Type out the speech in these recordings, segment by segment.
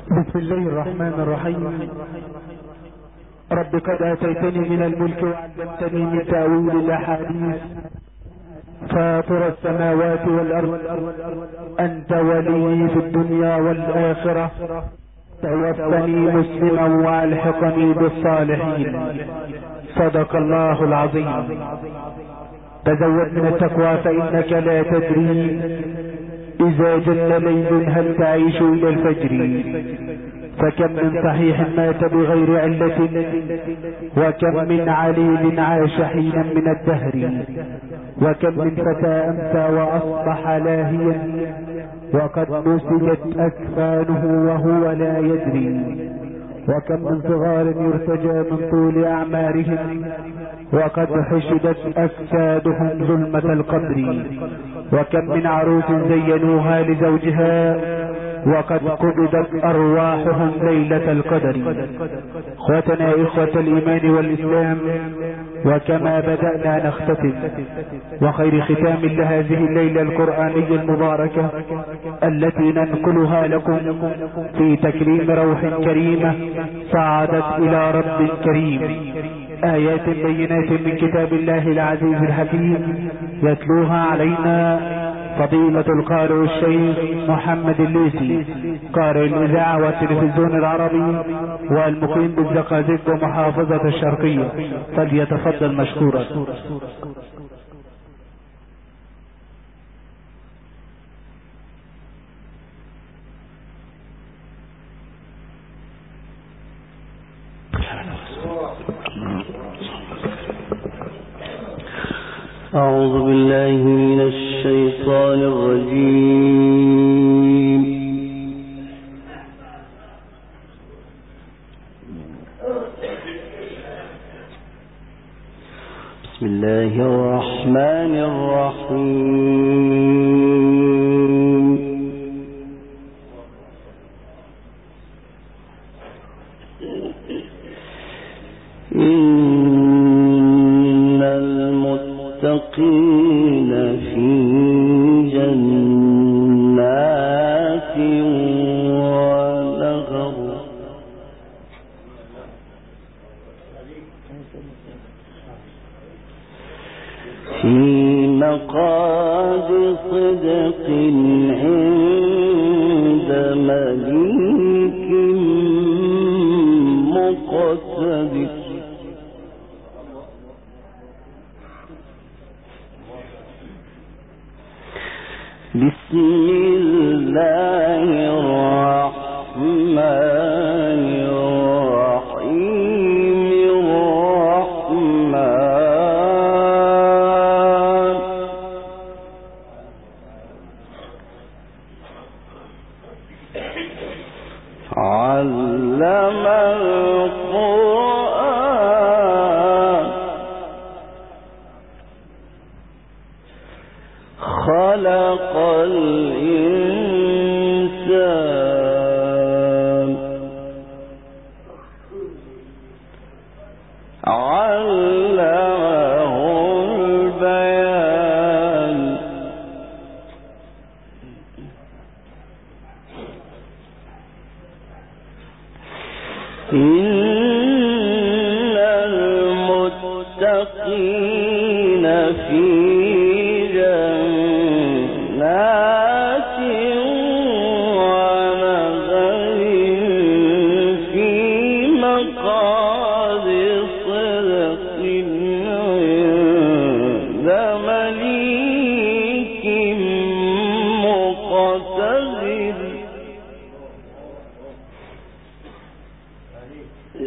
بسم الله الرحمن الرحيم. رب قد آتيتني من الملك وعلمتني من تأويل الأحاديث، فاطر السماوات والأرض، أنت ولي في الدنيا والآخرة، توفني مسلما والحقني بالصالحين. صدق الله العظيم. تزود من التقوى فإنك لا تدري إذا جن ليل هل تعيش إلى الفجر، فكم من صحيح مات بغير علة، وكم من عليل عاش حينا من الدهر، وكم من فتى أمسى وأصبح لاهيا وقد نسجت أكفانه وهو لا يدري، وكم من صغار يرتجى من طول أعمارهم وقد حشدت أجسادهم ظلمة القبر، وكم من عروس زينوها لزوجها وقد قبضت أرواحهم ليلة القدر. اخوتنا إخوة الإيمان والإسلام، وكما بدأنا نختتم، وخير ختام لهذه الليلة القرآنية المباركة التي ننقلها لكم في تكريم روح كريمة صعدت إلى رب كريم، آيات بينات من كتاب الله العزيز الحكيم، يتلوها علينا فضيلة القارئ الشيخ محمد الليثي، قارئ الإذاعة والتلفزيون العربي والمقيم بالزقازيق ومحافظة الشرقية، فليتفضل مشكورا. أعوذ بالله من الشيطان الرجيم. بسم الله الرحمن الرحيم. إن المتقين في جنات ونهر في مقعد صدق عند مليك مقتدر. بسم الله الرحمن الرحيم. الرحمن علم القرآن خلق الإنسان علمه البيان. إن المتقين في جنات ونهر في مقعد صدق عند مليك مقتدر.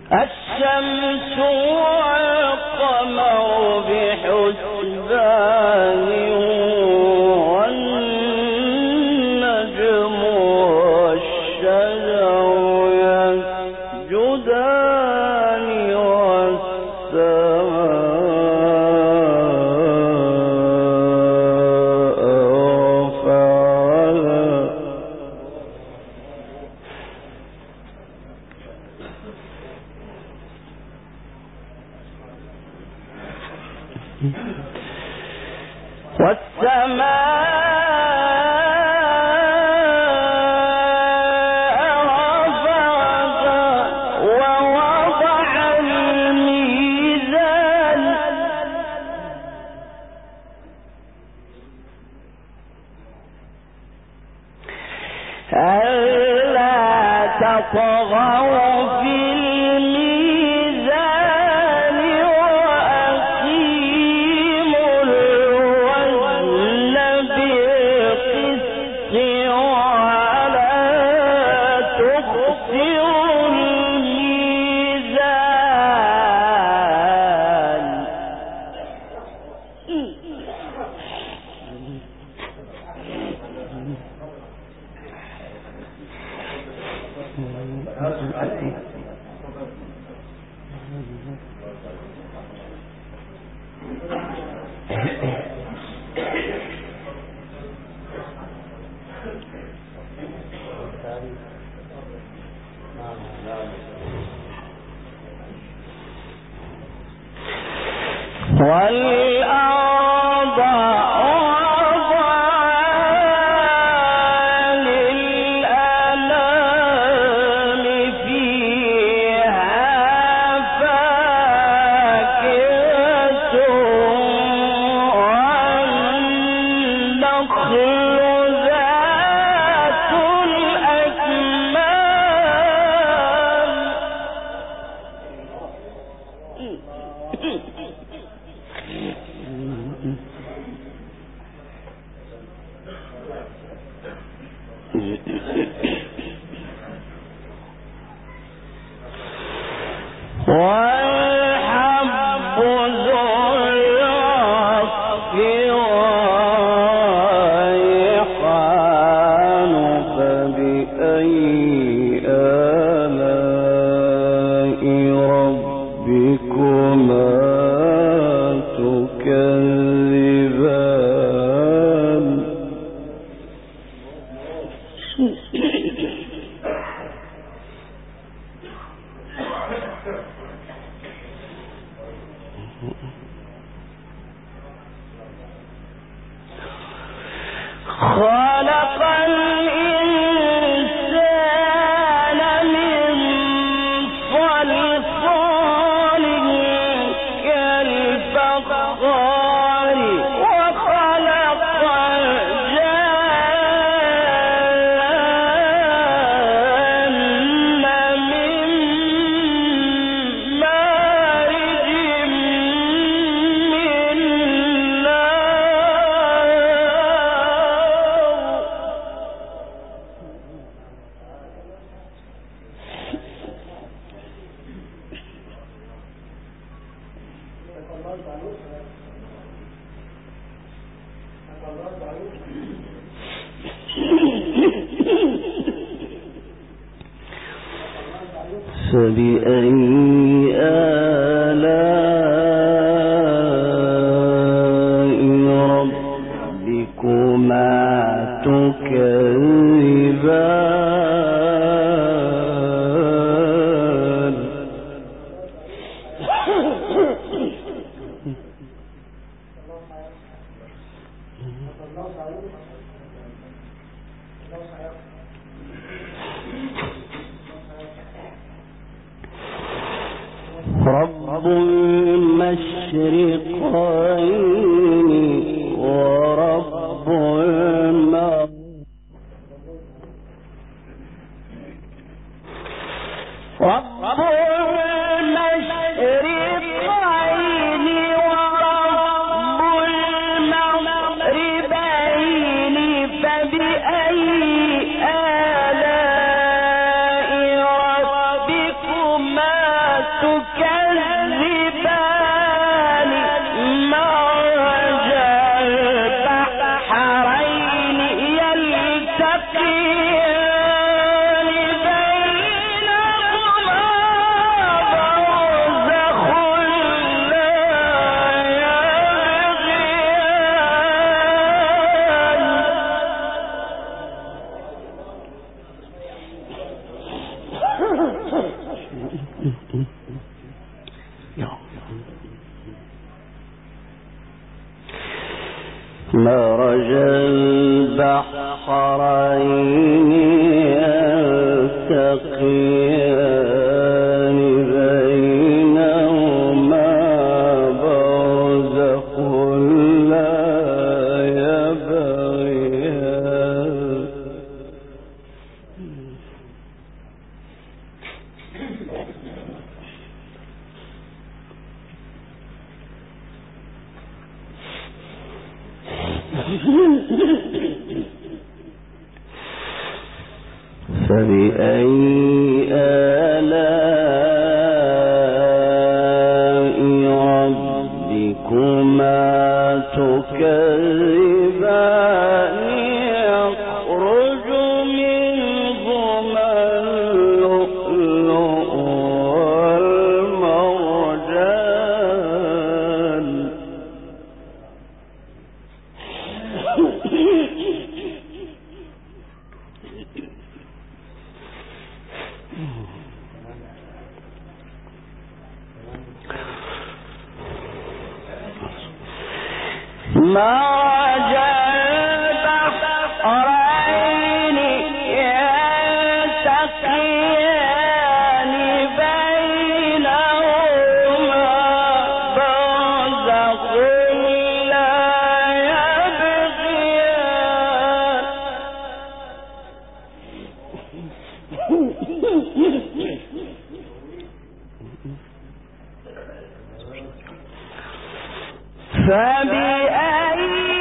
الشمس والقمر بحسبان والنجم والشجر يسجدان تطغوا في الميزان وأقيموا الوزن بالقسط ولا تخسروا الميزان. والأرض وضعها للأنام فيها فاكهة والنخل ذات والحب ذو العصف والريحان فبأي آلاء ربكما تكذبان. خلق الإنسان من صلصال كالفخار وخلق الجان من مارج من نار. فبأي آلاء ربكما تكذبان. رب المشرقين ورب المغربين رب المشرقين ورب المغربين فبأي آلاء ربكما البحرين يلتقيان بينهما برزخ لا يبغيان فبأي آلاء ربكما تكذبان يخرج منهما اللؤلؤ والمرجان مرج البحرين يلتقيان بينهما برزخ لا يبغيان فبأي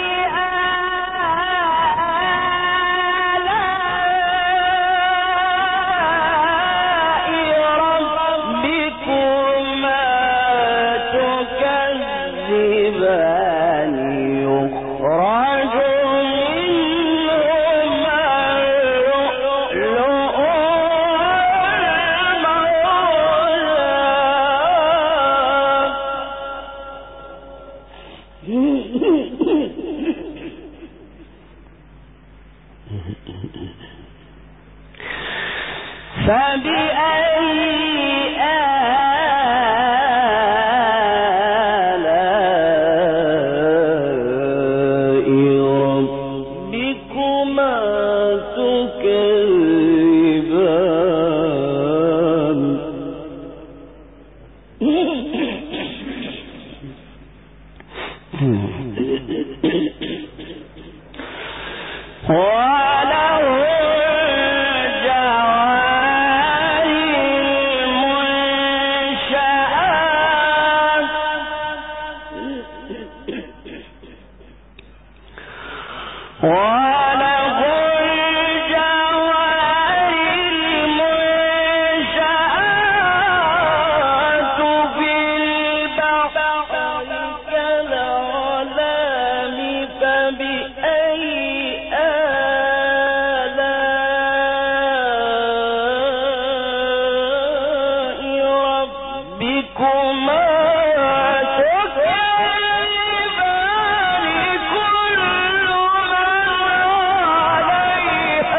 آلاء ربكما تكذبان يخرج منهما اللؤلؤ فبأي آلاء ربكما تكذبان وله الجوار المنشآت وله الجوار المنشآت في البحر كالأعلام فبأي آلاء ربكما تكذبان كل من عليها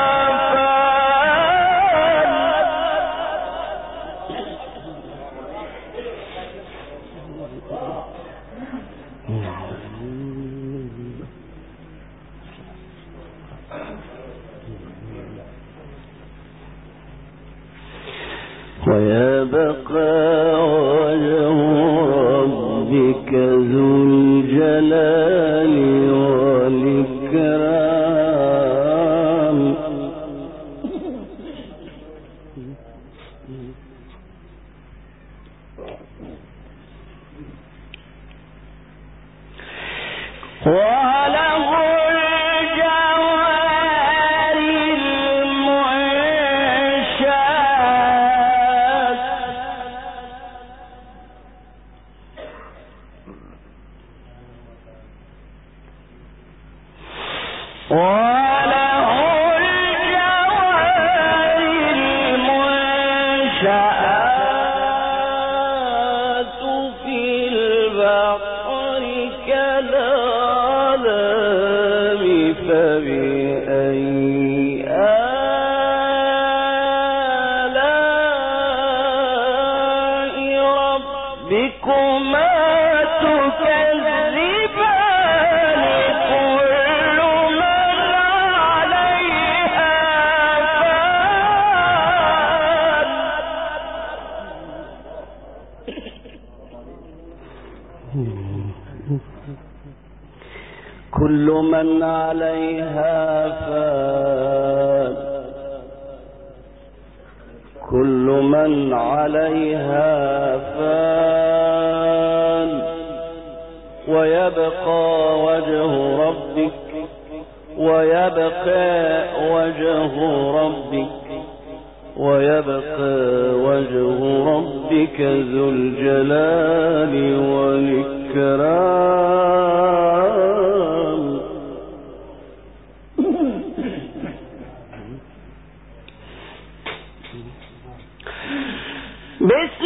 ويبقى وجه ربك ذو الجلال والإكرام وله الجوار المنشآت وله الجوار المنشآت في البحر كالأعلام فبأي آلاء ربكما تكذبان كل من من عليها فان كل من عليها فان ويبقى وجه ربك ويبقى وجه ربك ويبقى وجه ربك ذو الجلال والإكرام. بسم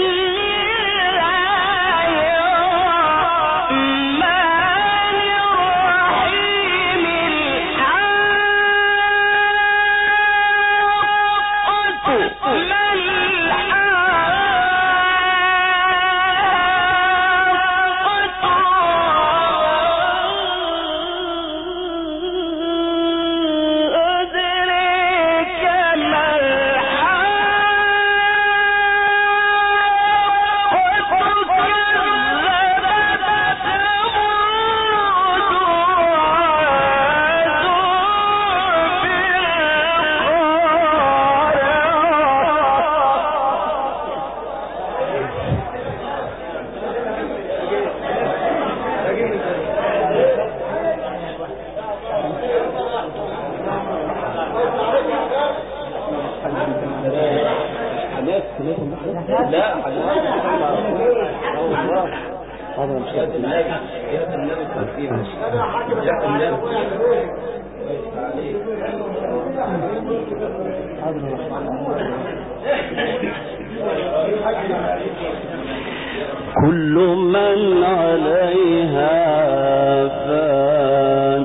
كل من عليها فان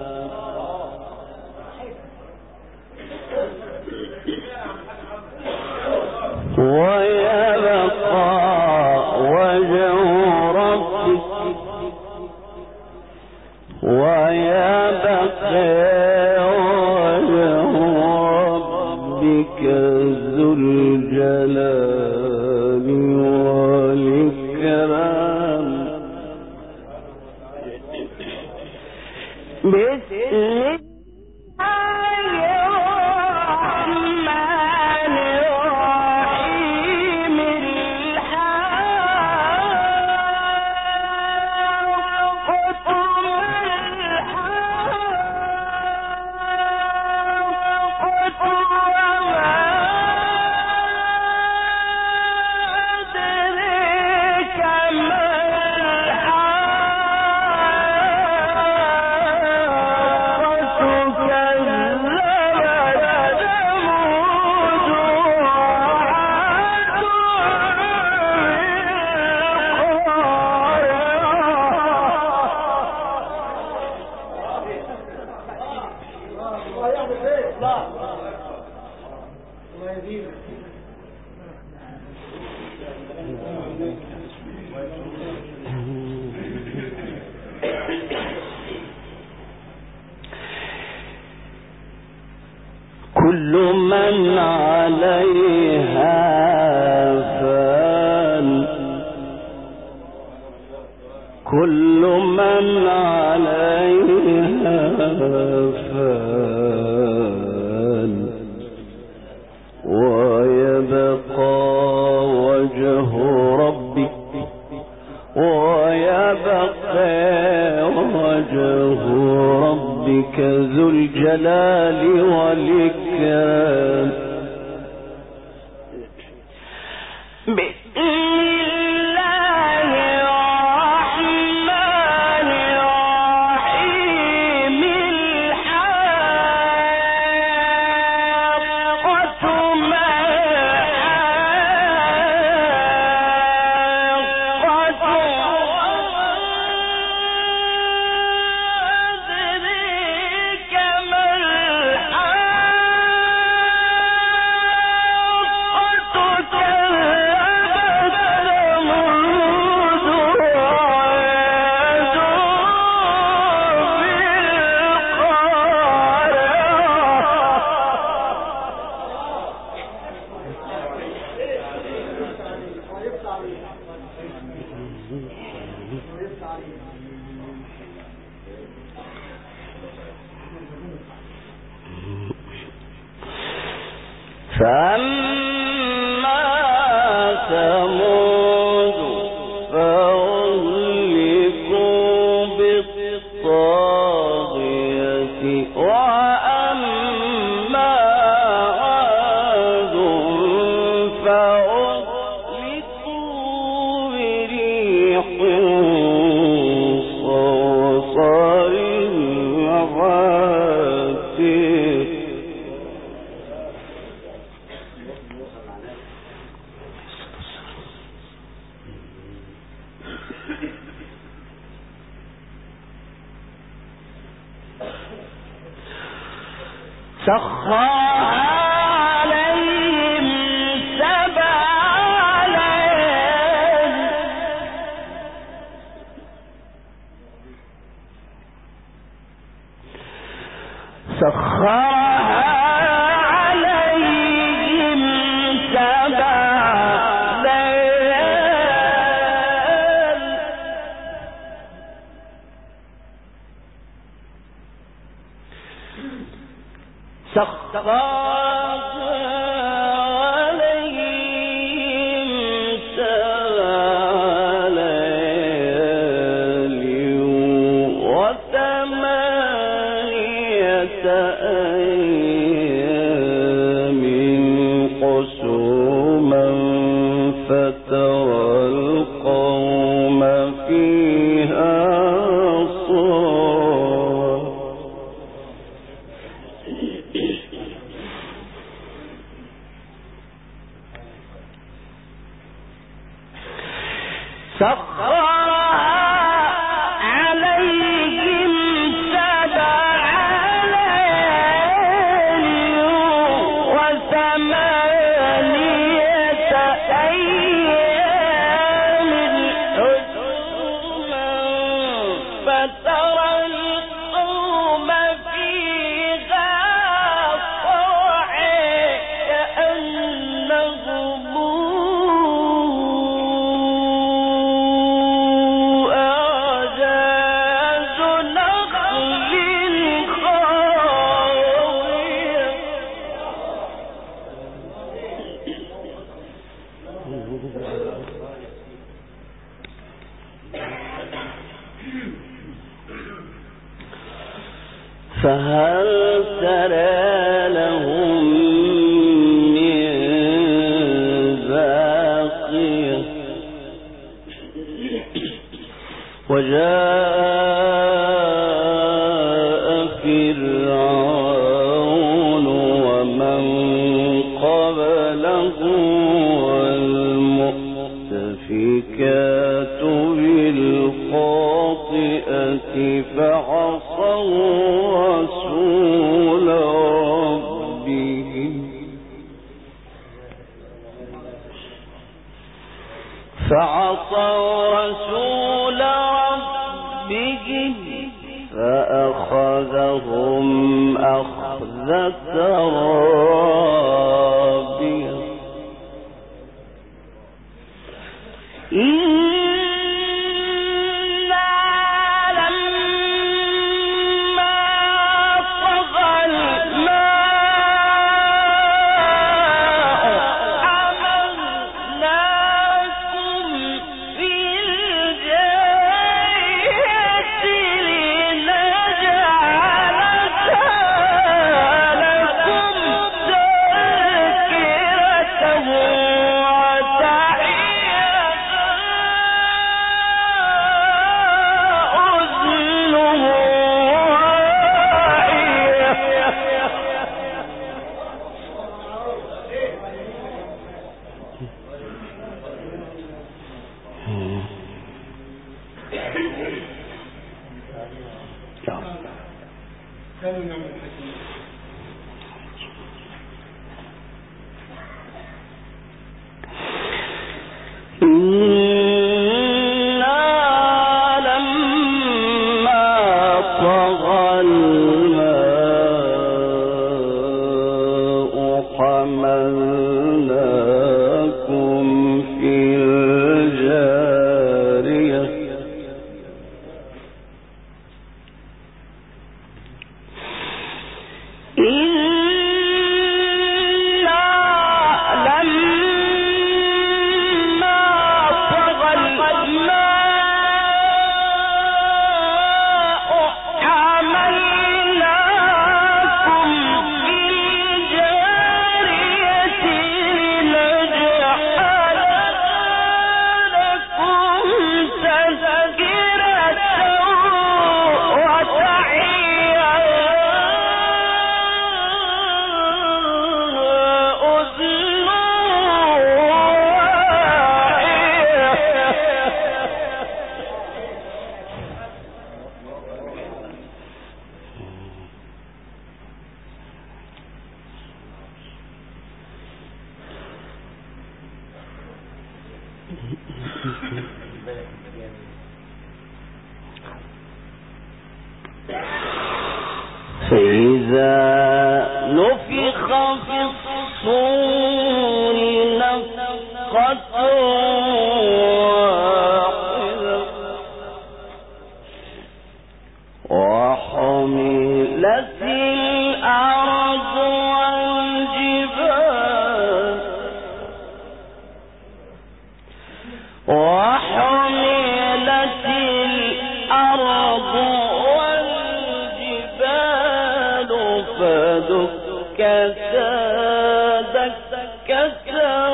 ويبقى وجه ربك ويبقى وجه ربك ذو الجلال والإكرام. بسم كل من عليها فان كل من عليها فان ويبقى وجه ربك ويبقى وجه ربك ذو الجلال والإكرام. فأما ثمود فأهلكوا بالطاغية وأما عاد فأهلكوا بريح صرصر عاتية. سخرها عليهم 7 ليال أيام قسوما فترى القوم فيها فهل ترى لهم من باقية وجاء فرعون ومن قبله والمؤتفكات بالخاطئة فعصوا رسول ربهم فأخذهم أخذة رابية. فإذا نفخ في الصور نفخة واحدة وحملت الأرض والجبال فدكتا دكة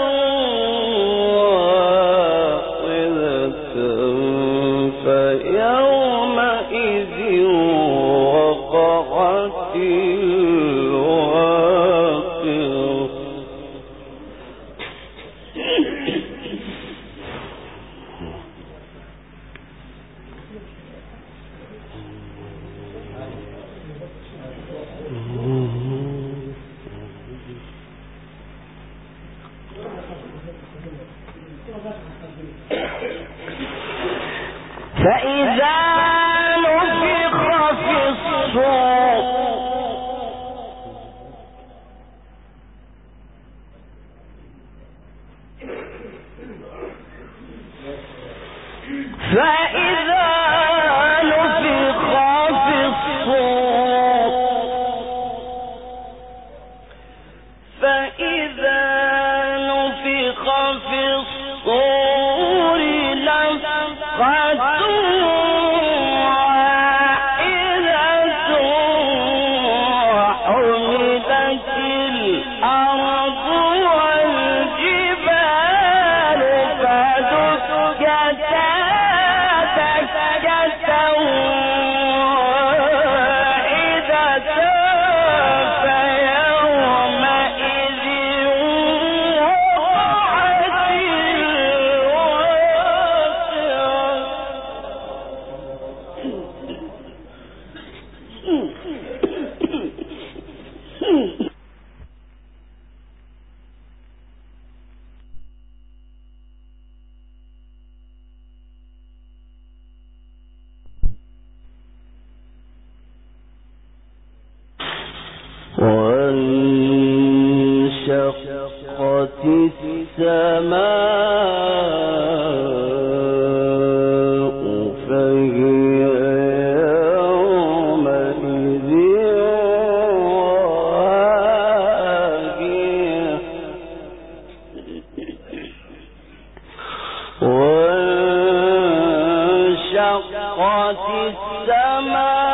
واحدة فيومئذ وقعت الواقعة. فإذا نفخ في الصور وانشقت السماء فهي يومئذ واهية وانشقت السماء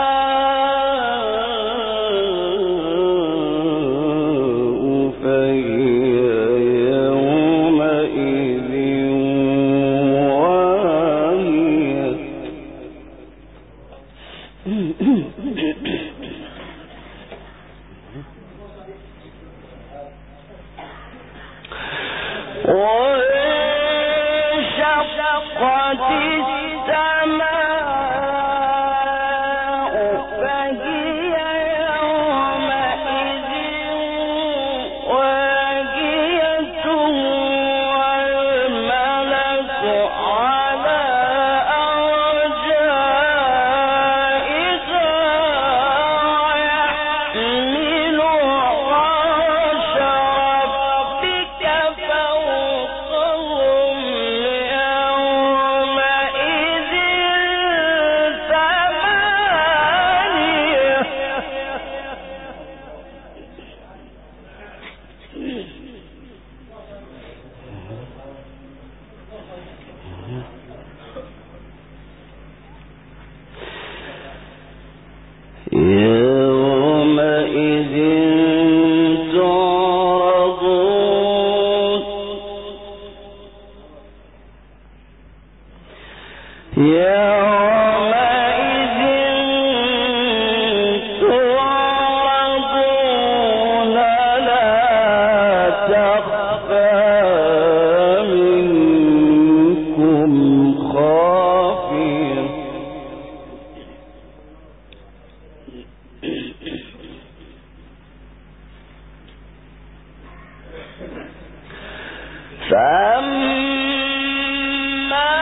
فأما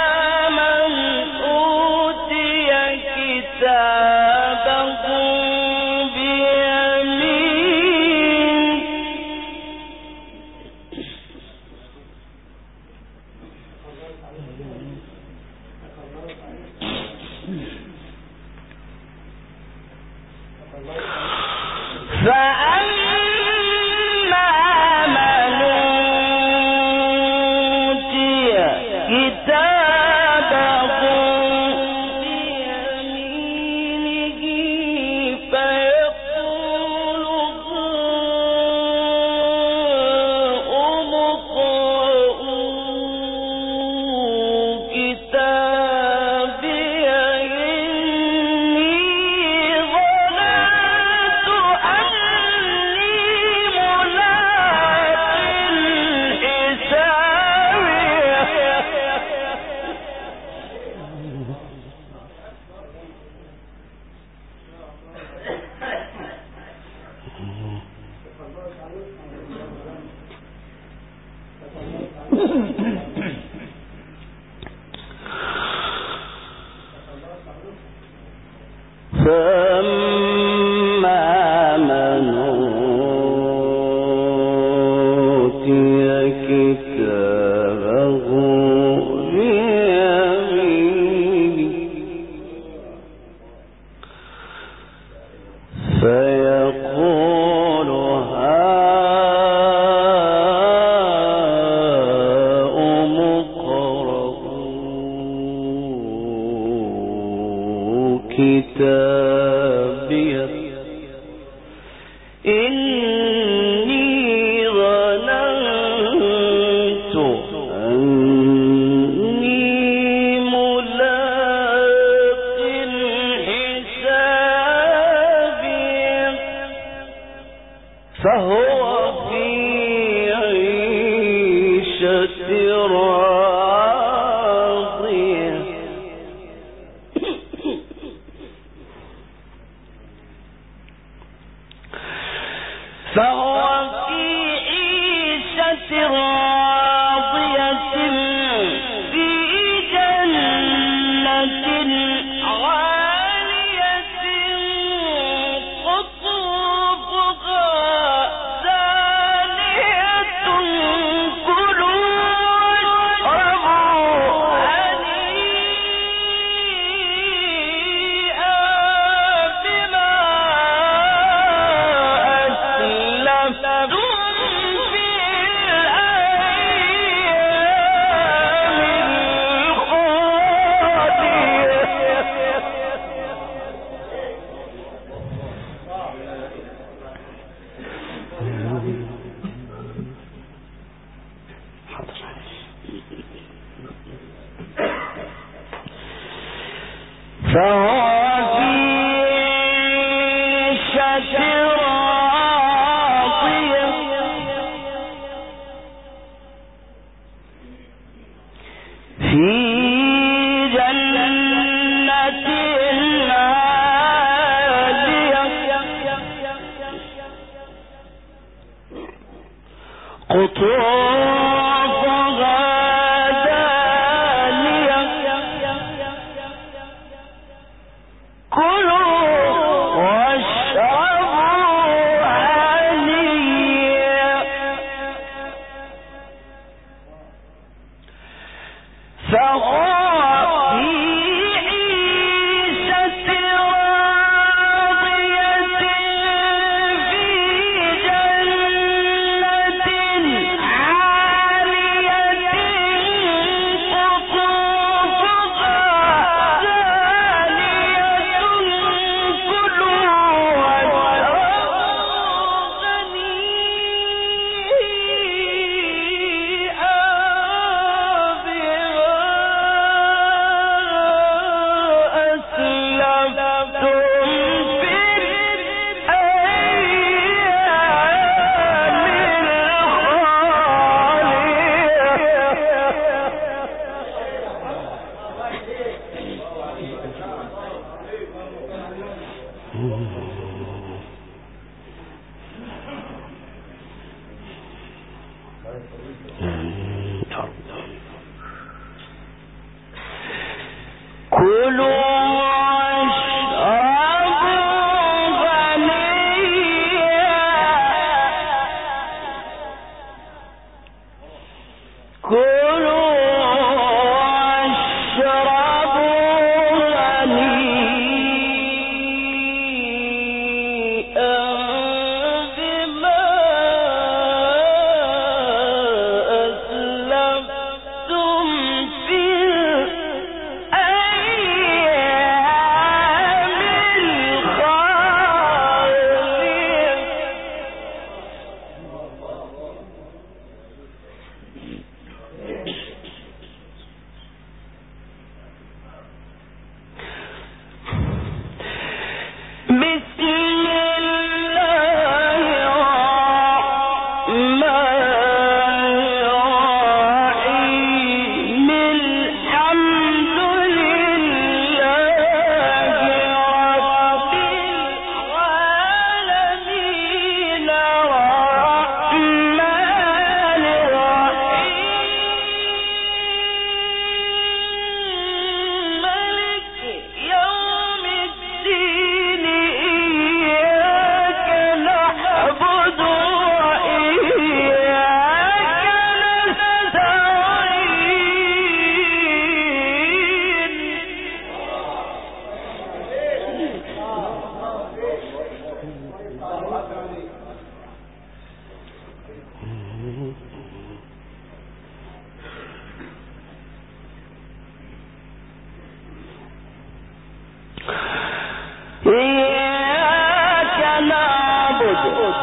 إياك نعبد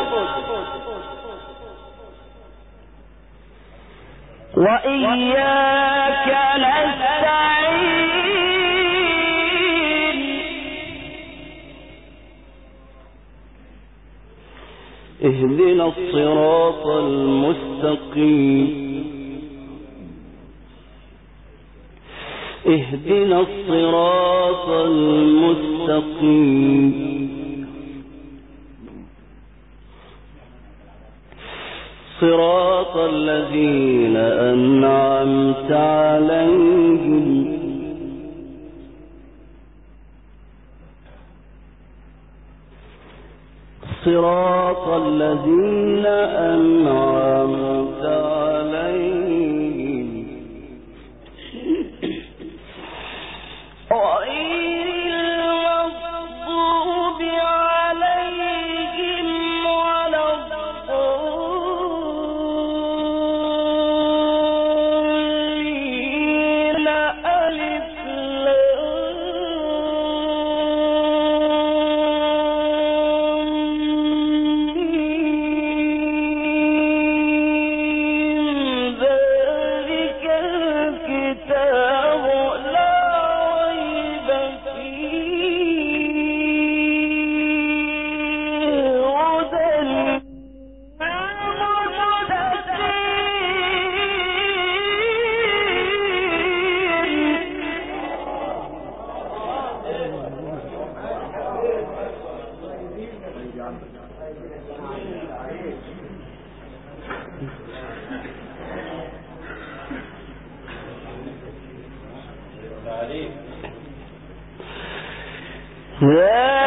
وإياك نستعين اهدنا الصراط المستقيم اهدنا الصراط المستقيم صراط الذين أنعمت عليهم صراط الذين أنعمت عليهم غير المغضوب عليهم ولا الضالين ألف لام ذلك الكتاب لا ريب فيه هدى للمتقين